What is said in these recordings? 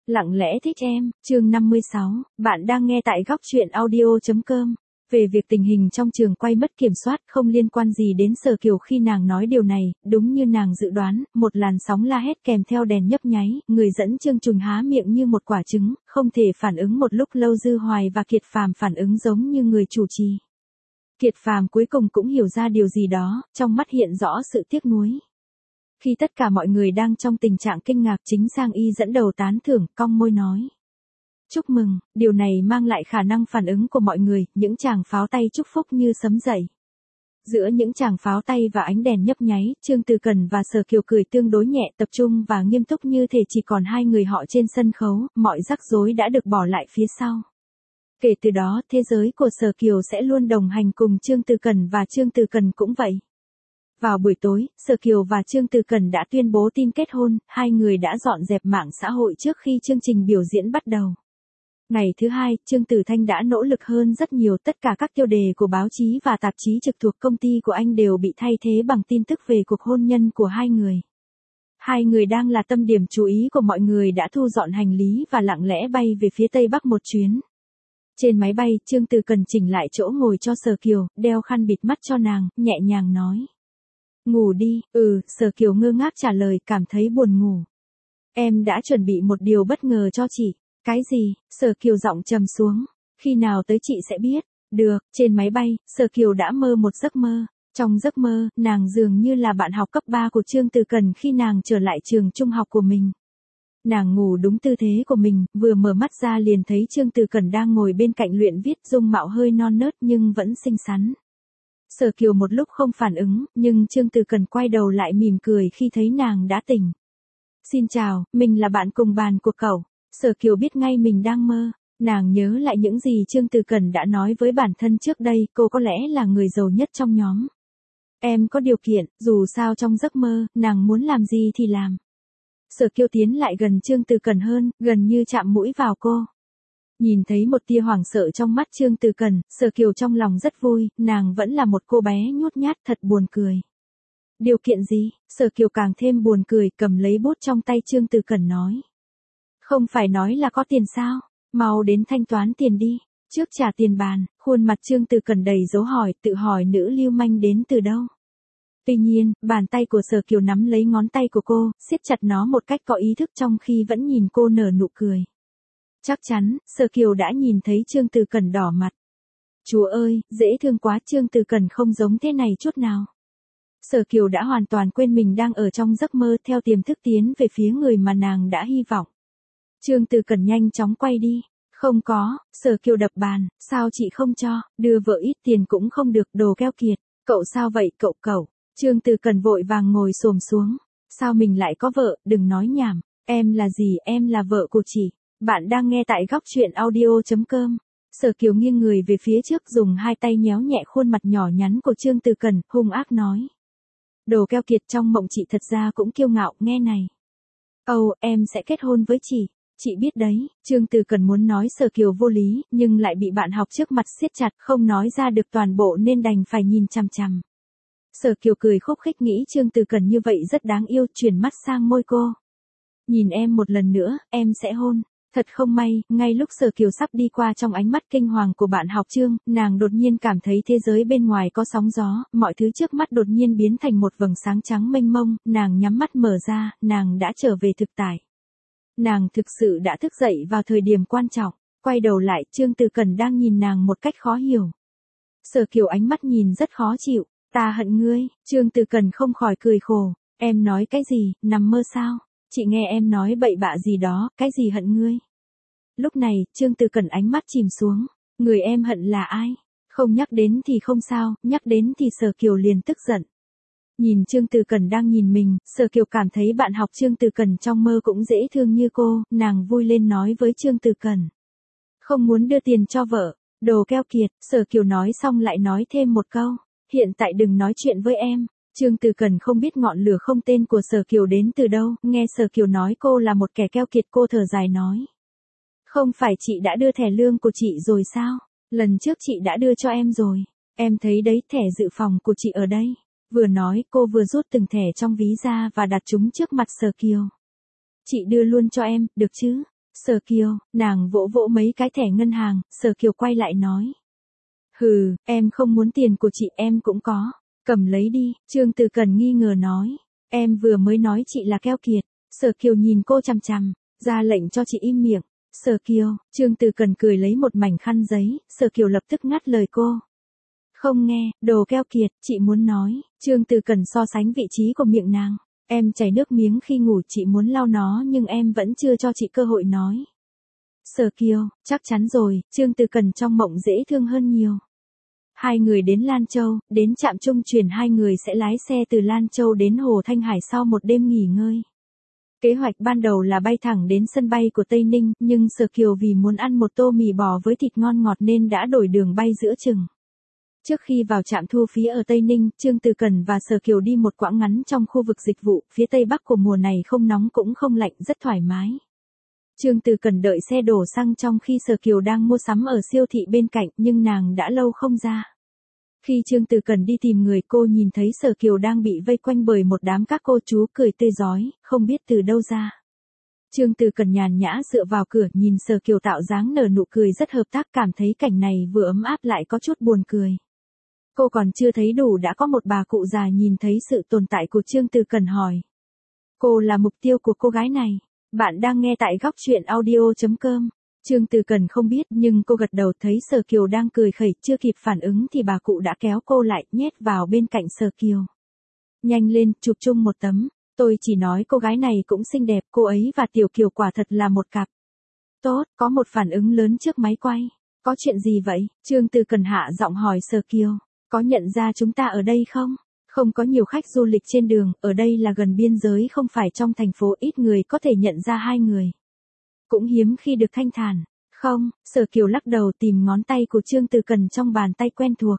Lặng lẽ thích em, chương 56, bạn đang nghe tại góc truyện audio.com. Về việc tình hình trong trường quay mất kiểm soát không liên quan gì đến Sở Kiều khi nàng nói điều này, đúng như nàng dự đoán, một làn sóng la hét kèm theo đèn nhấp nháy, người dẫn chương trình há miệng như một quả trứng, không thể phản ứng một lúc lâu. Dư Hoài và Kiệt Phàm phản ứng giống như người chủ trì. Kiệt Phàm cuối cùng cũng hiểu ra điều gì đó, trong mắt hiện rõ sự tiếc nuối. Khi tất cả mọi người đang trong tình trạng kinh ngạc, chính Giang Y dẫn đầu tán thưởng, cong môi nói. Chúc mừng, điều này mang lại khả năng phản ứng của mọi người, những tràng pháo tay chúc phúc như sấm dậy. Giữa những tràng pháo tay và ánh đèn nhấp nháy, Trương Từ Cần và Sở Kiều cười tương đối nhẹ, tập trung và nghiêm túc như thể chỉ còn hai người họ trên sân khấu, mọi rắc rối đã được bỏ lại phía sau. Kể từ đó, thế giới của Sở Kiều sẽ luôn đồng hành cùng Trương Từ Cần và Trương Từ Cần cũng vậy. Vào buổi tối, Sở Kiều và Trương Từ Cần đã tuyên bố tin kết hôn, hai người đã dọn dẹp mạng xã hội trước khi chương trình biểu diễn bắt đầu. Ngày thứ hai, Trương Tử Thanh đã nỗ lực hơn rất nhiều, tất cả các tiêu đề của báo chí và tạp chí trực thuộc công ty của anh đều bị thay thế bằng tin tức về cuộc hôn nhân của hai người. Hai người đang là tâm điểm chú ý của mọi người đã thu dọn hành lý và lặng lẽ bay về phía Tây Bắc một chuyến. Trên máy bay, Trương Từ Cần chỉnh lại chỗ ngồi cho Sở Kiều, đeo khăn bịt mắt cho nàng, nhẹ nhàng nói. Ngủ đi, Sở Kiều ngơ ngác trả lời, cảm thấy buồn ngủ. Em đã chuẩn bị một điều bất ngờ cho chị. Cái gì? Sở Kiều giọng trầm xuống. Khi nào tới chị sẽ biết. Được, trên máy bay, Sở Kiều đã mơ một giấc mơ. Trong giấc mơ, nàng dường như là bạn học cấp 3 của Trương Từ Cần khi nàng trở lại trường trung học của mình. Nàng ngủ đúng tư thế của mình, vừa mở mắt ra liền thấy Trương Từ Cần đang ngồi bên cạnh luyện viết, dung mạo hơi non nớt nhưng vẫn xinh xắn. Sở Kiều một lúc không phản ứng, nhưng Trương Từ Cần quay đầu lại mỉm cười khi thấy nàng đã tỉnh. Xin chào, mình là bạn cùng bàn của cậu. Sở Kiều biết ngay mình đang mơ. Nàng nhớ lại những gì Trương Từ Cần đã nói với bản thân trước đây, cô có lẽ là người giàu nhất trong nhóm. Em có điều kiện, dù sao trong giấc mơ, nàng muốn làm gì thì làm. Sở Kiều tiến lại gần Trương Từ Cần hơn, gần như chạm mũi vào cô. Nhìn thấy một tia hoảng sợ trong mắt Trương Từ Cần, Sở Kiều trong lòng rất vui, nàng vẫn là một cô bé nhút nhát, thật buồn cười. Điều kiện gì? Sở Kiều càng thêm buồn cười, cầm lấy bút trong tay Trương Từ Cần nói. Không phải nói là có tiền sao? Mau đến thanh toán tiền đi. Trước trả tiền bàn, khuôn mặt Trương Từ Cần đầy dấu hỏi, tự hỏi nữ lưu manh đến từ đâu. Tuy nhiên, bàn tay của Sở Kiều nắm lấy ngón tay của cô, siết chặt nó một cách có ý thức trong khi vẫn nhìn cô nở nụ cười. Chắc chắn, Sở Kiều đã nhìn thấy Trương Từ Cần đỏ mặt. Chúa ơi, dễ thương quá, Trương Từ Cần không giống thế này chút nào. Sở Kiều đã hoàn toàn quên mình đang ở trong giấc mơ, theo tiềm thức tiến về phía người mà nàng đã hy vọng. Trương Từ Cần nhanh chóng quay đi. Không có, Sở Kiều đập bàn, sao chị không cho, đưa vợ ít tiền cũng không được, đồ keo kiệt. Cậu sao vậy cậu? Trương Từ Cần vội vàng ngồi xổm xuống. Sao mình lại có vợ, đừng nói nhảm. Em là gì, em là vợ của chị. Bạn đang nghe tại góc truyện audio.com. Sở Kiều nghiêng người về phía trước, dùng hai tay nhéo nhẹ khuôn mặt nhỏ nhắn của Trương Từ Cần, hung ác nói. Đồ keo kiệt, trong mộng chị thật ra cũng kiêu ngạo, nghe này. Em sẽ kết hôn với chị. Chị biết đấy, Trương Từ Cần muốn nói Sở Kiều vô lý, nhưng lại bị bạn học trước mặt siết chặt, không nói ra được toàn bộ nên đành phải nhìn chằm chằm. Sở Kiều cười khúc khích, nghĩ Trương Từ Cần như vậy rất đáng yêu, chuyển mắt sang môi cô. Nhìn em một lần nữa, em sẽ hôn. Thật không may, ngay lúc Sở Kiều sắp đi qua, trong ánh mắt kinh hoàng của bạn học Trương, nàng đột nhiên cảm thấy thế giới bên ngoài có sóng gió, mọi thứ trước mắt đột nhiên biến thành một vầng sáng trắng mênh mông, nàng nhắm mắt mở ra, nàng đã trở về thực tại. Nàng thực sự đã thức dậy vào thời điểm quan trọng, quay đầu lại, Trương Từ Cần đang nhìn nàng một cách khó hiểu. Sở Kiều ánh mắt nhìn rất khó chịu, ta hận ngươi, Trương Từ Cần không khỏi cười khổ, em nói cái gì, nằm mơ sao? Chị nghe em nói bậy bạ gì đó, cái gì hận ngươi? Lúc này, Trương Từ Cần ánh mắt chìm xuống, người em hận là ai? Không nhắc đến thì không sao, nhắc đến thì Sở Kiều liền tức giận. Nhìn Trương Từ Cần đang nhìn mình, Sở Kiều cảm thấy bạn học Trương Từ Cần trong mơ cũng dễ thương như cô, nàng vui lên nói với Trương Từ Cần. Không muốn đưa tiền cho vợ, đồ keo kiệt, Sở Kiều nói xong lại nói thêm một câu, hiện tại đừng nói chuyện với em. Trương Từ Cần không biết ngọn lửa không tên của Sở Kiều đến từ đâu, nghe Sở Kiều nói cô là một kẻ keo kiệt, cô thở dài nói. Không phải chị đã đưa thẻ lương của chị rồi sao? Lần trước chị đã đưa cho em rồi. Em thấy đấy, thẻ dự phòng của chị ở đây. Vừa nói, cô vừa rút từng thẻ trong ví ra và đặt chúng trước mặt Sở Kiều. Chị đưa luôn cho em, được chứ? Sở Kiều, nàng vỗ vỗ mấy cái thẻ ngân hàng, Sở Kiều quay lại nói. Hừ, em không muốn tiền của chị em cũng có. Cầm lấy đi, Trương Từ Cần nghi ngờ nói. Em vừa mới nói chị là keo kiệt. Sở Kiều nhìn cô chằm chằm, ra lệnh cho chị im miệng. Sở Kiều, Trương Từ Cần cười lấy một mảnh khăn giấy, Sở Kiều lập tức ngắt lời cô. Không nghe, đồ keo kiệt, chị muốn nói. Trương Từ Cần so sánh vị trí của miệng nàng. Em chảy nước miếng khi ngủ, chị muốn lau nó nhưng em vẫn chưa cho chị cơ hội nói. Sở Kiều, chắc chắn rồi, Trương Từ Cần trong mộng dễ thương hơn nhiều. Hai người đến Lan Châu, đến trạm trung chuyển hai người sẽ lái xe từ Lan Châu đến Hồ Thanh Hải sau một đêm nghỉ ngơi. Kế hoạch ban đầu là bay thẳng đến sân bay của Tây Ninh, nhưng Sở Kiều vì muốn ăn một tô mì bò với thịt ngon ngọt nên đã đổi đường bay giữa chừng. Trước khi vào trạm thu phí ở Tây Ninh, Trương Từ Cần và Sở Kiều đi một quãng ngắn trong khu vực dịch vụ, phía Tây Bắc của mùa này không nóng cũng không lạnh, rất thoải mái. Trương Từ Cần đợi xe đổ xăng trong khi Sở Kiều đang mua sắm ở siêu thị bên cạnh, nhưng nàng đã lâu không ra. Khi Trương Từ Cần đi tìm người, cô nhìn thấy Sở Kiều đang bị vây quanh bởi một đám các cô chú cười tươi rói, không biết từ đâu ra. Trương Từ Cần nhàn nhã dựa vào cửa nhìn Sở Kiều tạo dáng nở nụ cười rất hợp tác, cảm thấy cảnh này vừa ấm áp lại có chút buồn cười. Cô còn chưa thấy đủ đã có một bà cụ già nhìn thấy sự tồn tại của Trương Từ Cần hỏi. Cô là mục tiêu của cô gái này. Bạn đang nghe tại góc truyện audio.com. Trương Từ Cần không biết nhưng cô gật đầu, thấy Sở Kiều đang cười khẩy, chưa kịp phản ứng thì bà cụ đã kéo cô lại, nhét vào bên cạnh Sở Kiều. Nhanh lên, chụp chung một tấm. Tôi chỉ nói cô gái này cũng xinh đẹp, cô ấy và Tiểu Kiều quả thật là một cặp. Tốt, có một phản ứng lớn trước máy quay. Có chuyện gì vậy? Trương Từ Cần hạ giọng hỏi Sở Kiều. Có nhận ra chúng ta ở đây không? Không có nhiều khách du lịch trên đường, ở đây là gần biên giới không phải trong thành phố, ít người có thể nhận ra hai người. Cũng hiếm khi được thanh thản. Không, Sở Kiều lắc đầu, tìm ngón tay của Trương Từ Cần trong bàn tay quen thuộc.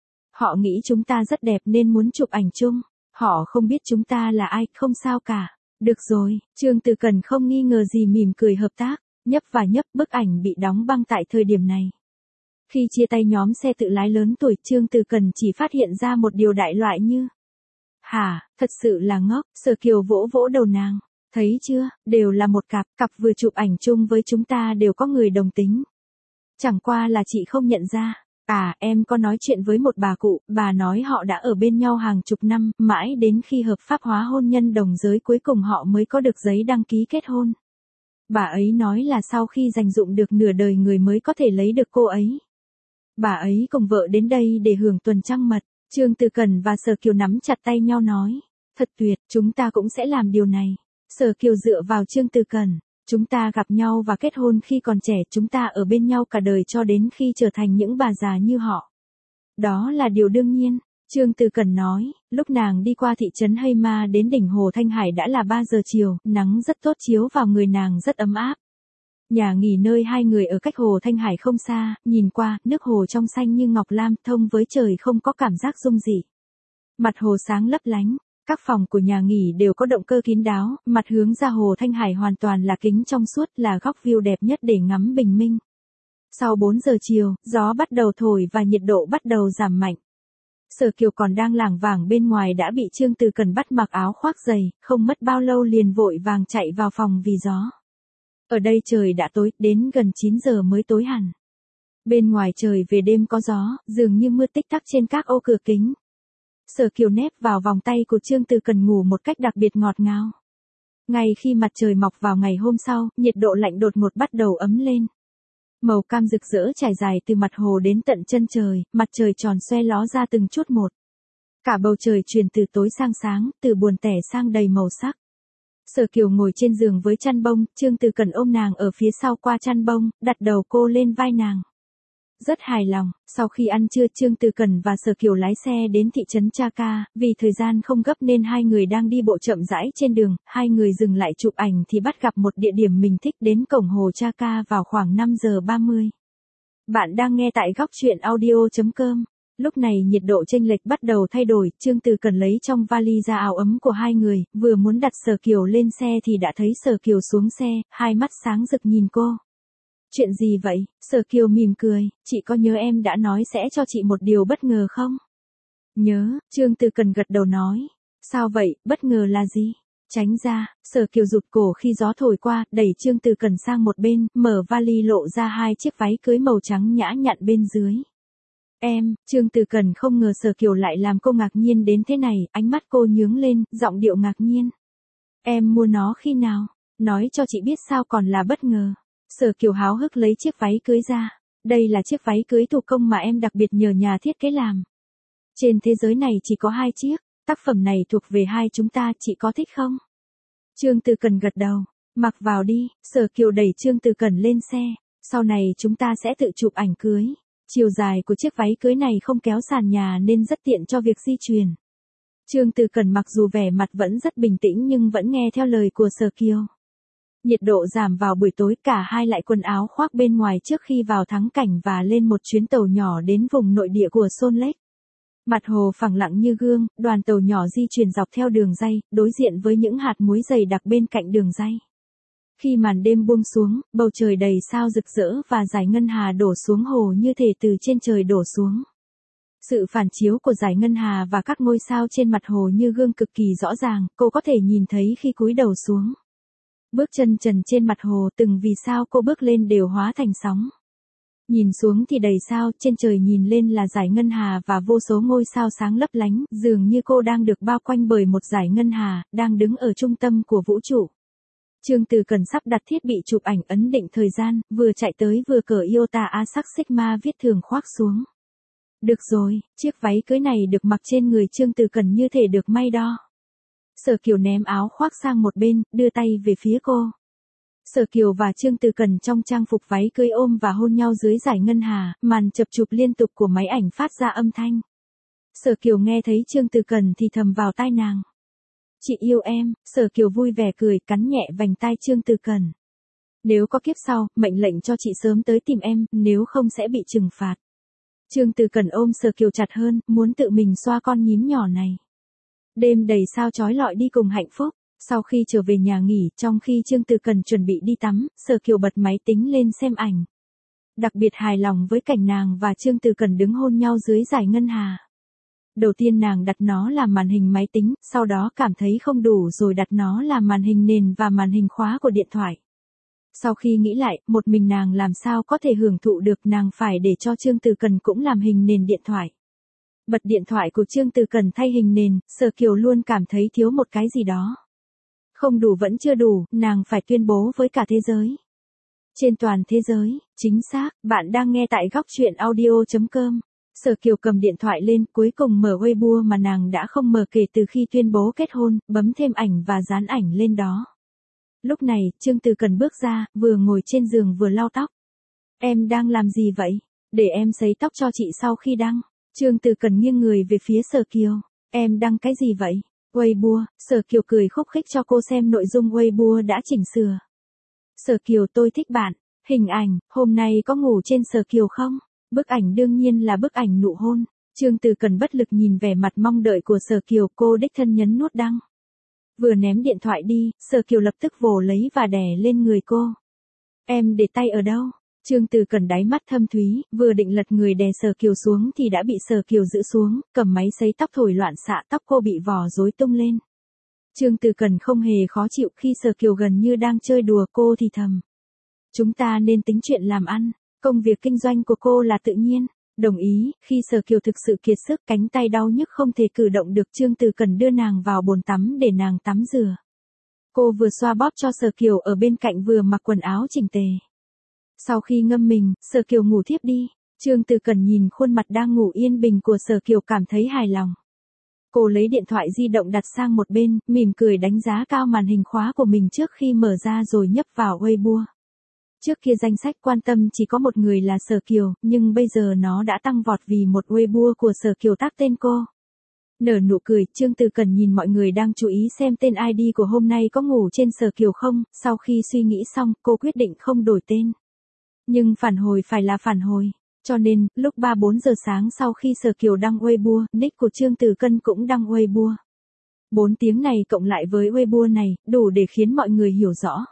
Họ nghĩ chúng ta rất đẹp nên muốn chụp ảnh chung. Họ không biết chúng ta là ai, không sao cả. Được rồi, Trương Từ Cần không nghi ngờ gì, mỉm cười hợp tác. Nhấp và nhấp, bức ảnh bị đóng băng tại thời điểm này. Khi chia tay nhóm xe tự lái lớn tuổi, Trương Từ Cần chỉ phát hiện ra một điều đại loại như. Hả, thật sự là ngốc. Sở Kiều vỗ vỗ đầu nàng. Thấy chưa, đều là một cặp vừa chụp ảnh chung với chúng ta đều có người đồng tính. Chẳng qua là chị không nhận ra. À, em có nói chuyện với một bà cụ, bà nói họ đã ở bên nhau hàng chục năm, mãi đến khi hợp pháp hóa hôn nhân đồng giới cuối cùng họ mới có được giấy đăng ký kết hôn. Bà ấy nói là sau khi dành dụm được nửa đời người mới có thể lấy được cô ấy. Bà ấy cùng vợ đến đây để hưởng tuần trăng mật. Trương Từ Cần và Sở Kiều nắm chặt tay nhau nói. Thật tuyệt, chúng ta cũng sẽ làm điều này. Sở Kiều dựa vào Trương Từ Cần. Chúng ta gặp nhau và kết hôn khi còn trẻ, chúng ta ở bên nhau cả đời cho đến khi trở thành những bà già như họ. Đó là điều đương nhiên. Trương Từ Cần nói, lúc nàng đi qua thị trấn Hayma đến đỉnh Hồ Thanh Hải đã là 3 giờ chiều, nắng rất tốt chiếu vào người nàng rất ấm áp. Nhà nghỉ nơi hai người ở cách Hồ Thanh Hải không xa, nhìn qua, nước hồ trong xanh như ngọc lam, thông với trời không có cảm giác rung rỉ. Mặt hồ sáng lấp lánh, các phòng của nhà nghỉ đều có động cơ kín đáo, mặt hướng ra Hồ Thanh Hải hoàn toàn là kính trong suốt, là góc view đẹp nhất để ngắm bình minh. Sau 4 giờ chiều, gió bắt đầu thổi và nhiệt độ bắt đầu giảm mạnh. Sở Kiều còn đang lảng vảng bên ngoài đã bị Trương Từ Cần bắt mặc áo khoác dày, không mất bao lâu liền vội vàng chạy vào phòng vì gió. Ở đây trời đã tối, đến gần 9 giờ mới tối hẳn. Bên ngoài trời về đêm có gió, dường như mưa tích tắc trên các ô cửa kính. Sở Kiều nép vào vòng tay của Trương Từ Cần ngủ một cách đặc biệt ngọt ngào. Ngay khi mặt trời mọc vào ngày hôm sau, nhiệt độ lạnh đột ngột bắt đầu ấm lên. Màu cam rực rỡ trải dài từ mặt hồ đến tận chân trời, mặt trời tròn xoe ló ra từng chút một. Cả bầu trời chuyển từ tối sang sáng, từ buồn tẻ sang đầy màu sắc. Sở Kiều ngồi trên giường với chăn bông, Trương Từ Cần ôm nàng ở phía sau qua chăn bông, đặt đầu cô lên vai nàng. Rất hài lòng, sau khi ăn trưa Trương Từ Cần và Sở Kiều lái xe đến thị trấn Chaka, vì thời gian không gấp nên hai người đang đi bộ chậm rãi trên đường, hai người dừng lại chụp ảnh thì bắt gặp một địa điểm mình thích, đến cổng hồ Chaka vào khoảng 5 giờ 30. Bạn đang nghe tại góc truyện audio.com. Lúc này nhiệt độ chênh lệch bắt đầu thay đổi, Trương Từ Cần lấy trong vali ra áo ấm của hai người, vừa muốn đặt Sở Kiều lên xe thì đã thấy Sở Kiều xuống xe, hai mắt sáng rực nhìn cô. Chuyện gì vậy? Sở Kiều mỉm cười, chị có nhớ em đã nói sẽ cho chị một điều bất ngờ không? Nhớ, Trương Từ Cần gật đầu nói. Sao vậy, bất ngờ là gì? Tránh ra, Sở Kiều rụt cổ khi gió thổi qua, đẩy Trương Từ Cần sang một bên, mở vali lộ ra 2 chiếc váy cưới màu trắng nhã nhặn bên dưới. Em, Trương Từ Cần không ngờ Sở Kiều lại làm cô ngạc nhiên đến thế này, ánh mắt cô nhướng lên, giọng điệu ngạc nhiên. Em mua nó khi nào? Nói cho chị biết sao còn là bất ngờ. Sở Kiều háo hức lấy chiếc váy cưới ra. Đây là chiếc váy cưới thủ công mà em đặc biệt nhờ nhà thiết kế làm. Trên thế giới này chỉ có 2 chiếc, tác phẩm này thuộc về hai chúng ta, chị có thích không? Trương Từ Cần gật đầu, mặc vào đi. Sở Kiều đẩy Trương Từ Cần lên xe, sau này chúng ta sẽ tự chụp ảnh cưới. Chiều dài của chiếc váy cưới này không kéo sàn nhà nên rất tiện cho việc di chuyển. Trương Từ Cần mặc dù vẻ mặt vẫn rất bình tĩnh nhưng vẫn nghe theo lời của Sở Kiều. Nhiệt độ giảm vào buổi tối, cả hai lại quần áo khoác bên ngoài trước khi vào thắng cảnh và lên một chuyến tàu nhỏ đến vùng nội địa của Salt Lake. Mặt hồ phẳng lặng như gương, đoàn tàu nhỏ di chuyển dọc theo đường ray, đối diện với những hạt muối dày đặc bên cạnh đường ray. Khi màn đêm buông xuống, bầu trời đầy sao rực rỡ và dải ngân hà đổ xuống hồ như thể từ trên trời đổ xuống. Sự phản chiếu của dải ngân hà và các ngôi sao trên mặt hồ như gương cực kỳ rõ ràng, cô có thể nhìn thấy khi cúi đầu xuống. Bước chân trần trên mặt hồ, từng vì sao cô bước lên đều hóa thành sóng. Nhìn xuống thì đầy sao, trên trời nhìn lên là dải ngân hà và vô số ngôi sao sáng lấp lánh, dường như cô đang được bao quanh bởi một dải ngân hà, đang đứng ở trung tâm của vũ trụ. Trương Từ Cần sắp đặt thiết bị chụp ảnh ấn định thời gian, vừa chạy tới vừa cởi Iota Asac Sigma viết thường khoác xuống. Được rồi, chiếc váy cưới này được mặc trên người Trương Từ Cần như thể được may đo. Sở Kiều ném áo khoác sang một bên, đưa tay về phía cô. Sở Kiều và Trương Từ Cần trong trang phục váy cưới ôm và hôn nhau dưới dải ngân hà, màn chập chụp liên tục của máy ảnh phát ra âm thanh. Sở Kiều nghe thấy Trương Từ Cần thì thầm vào tai nàng. Chị yêu em. Sở Kiều vui vẻ cười, cắn nhẹ vành tai Trương Từ Cần. Nếu có kiếp sau, mệnh lệnh cho chị sớm tới tìm em, nếu không sẽ bị trừng phạt. Trương Từ Cần ôm Sở Kiều chặt hơn, muốn tự mình xoa con nhím nhỏ này. Đêm đầy sao chói lọi đi cùng hạnh phúc. Sau khi trở về nhà nghỉ, trong khi Trương Từ Cần chuẩn bị đi tắm, Sở Kiều bật máy tính lên xem ảnh. Đặc biệt hài lòng với cảnh nàng và Trương Từ Cần đứng hôn nhau dưới dải ngân hà. Đầu tiên nàng đặt nó làm màn hình máy tính, sau đó cảm thấy không đủ rồi đặt nó làm màn hình nền và màn hình khóa của điện thoại. Sau khi nghĩ lại, một mình nàng làm sao có thể hưởng thụ được, nàng phải để cho Trương Từ Cần cũng làm hình nền điện thoại. Bật điện thoại của Trương Từ Cần thay hình nền, Sở Kiều luôn cảm thấy thiếu một cái gì đó. Không đủ vẫn chưa đủ, nàng phải tuyên bố với cả thế giới. Trên toàn thế giới, chính xác, bạn đang nghe tại góc truyện audio.com. Sở Kiều cầm điện thoại lên, cuối cùng mở Weibo mà nàng đã không mở kể từ khi tuyên bố kết hôn, bấm thêm ảnh và dán ảnh lên đó. Lúc này, Trương Từ Cần bước ra, vừa ngồi trên giường vừa lau tóc. Em đang làm gì vậy? Để em sấy tóc cho chị sau khi đăng. Trương Từ Cần nghiêng người về phía Sở Kiều. Em đăng cái gì vậy? Weibo. Sở Kiều cười khúc khích cho cô xem nội dung Weibo đã chỉnh sửa. Sở Kiều, tôi thích bạn. Hình ảnh, hôm nay có ngủ trên Sở Kiều không? Bức ảnh đương nhiên là bức ảnh nụ hôn. Trương Từ Cần bất lực nhìn vẻ mặt mong đợi của Sở Kiều, cô đích thân nhấn nút đăng. Vừa ném điện thoại đi, Sở Kiều lập tức vồ lấy và đè lên người cô. Em để tay ở đâu? Trương Từ Cần đáy mắt thâm thúy, vừa định lật người đè Sở Kiều xuống thì đã bị Sở Kiều giữ xuống, cầm máy sấy tóc thổi loạn xạ, tóc cô bị vò rối tung lên. Trương Từ Cần không hề khó chịu khi Sở Kiều gần như đang chơi đùa, cô thì thầm. Chúng ta nên tính chuyện làm ăn, công việc kinh doanh của cô là tự nhiên. Đồng ý. Khi Sở Kiều thực sự kiệt sức, cánh tay đau nhức không thể cử động được, Trương Từ Cần đưa nàng vào bồn tắm để nàng tắm rửa. Cô vừa xoa bóp cho Sở Kiều ở bên cạnh vừa mặc quần áo chỉnh tề. Sau khi ngâm mình, Sở Kiều ngủ thiếp đi. Trương Từ Cần nhìn khuôn mặt đang ngủ yên bình của Sở Kiều cảm thấy hài lòng. Cô lấy điện thoại di động đặt sang một bên, mỉm cười đánh giá cao màn hình khóa của mình trước khi mở ra rồi nhấp vào Weibo. Trước kia danh sách quan tâm chỉ có một người là Sở Kiều, nhưng bây giờ nó đã tăng vọt vì một Weibo của Sở Kiều tác tên cô. Nở nụ cười, Trương Từ Cần nhìn mọi người đang chú ý xem tên ID của hôm nay có ngủ trên Sở Kiều không, sau khi suy nghĩ xong, cô quyết định không đổi tên. Nhưng phản hồi phải là phản hồi. Cho nên, lúc 3-4 giờ sáng sau khi Sở Kiều đăng Weibo, nick của Trương Từ Cần cũng đăng Weibo. 4 tiếng này cộng lại với Weibo này, đủ để khiến mọi người hiểu rõ.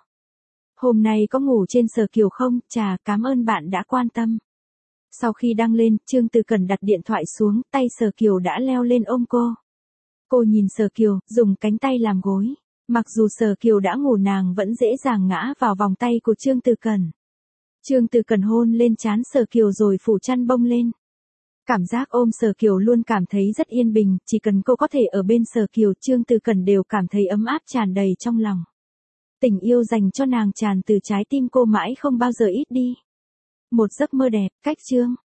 Hôm nay có ngủ trên Sở Kiều không? Chà, cảm ơn bạn đã quan tâm. Sau khi đăng lên, Trương Từ Cần đặt điện thoại xuống, tay Sở Kiều đã leo lên ôm cô. Cô nhìn Sở Kiều, dùng cánh tay làm gối. Mặc dù Sở Kiều đã ngủ nàng vẫn dễ dàng ngã vào vòng tay của Trương Từ Cẩn. Trương Từ Cẩn hôn lên trán Sở Kiều rồi phủ chăn bông lên. Cảm giác ôm Sở Kiều luôn cảm thấy rất yên bình, chỉ cần cô có thể ở bên Sở Kiều, Trương Từ Cẩn đều cảm thấy ấm áp tràn đầy trong lòng. Tình yêu dành cho nàng tràn từ trái tim cô mãi không bao giờ ít đi. Một giấc mơ đẹp, cách chương.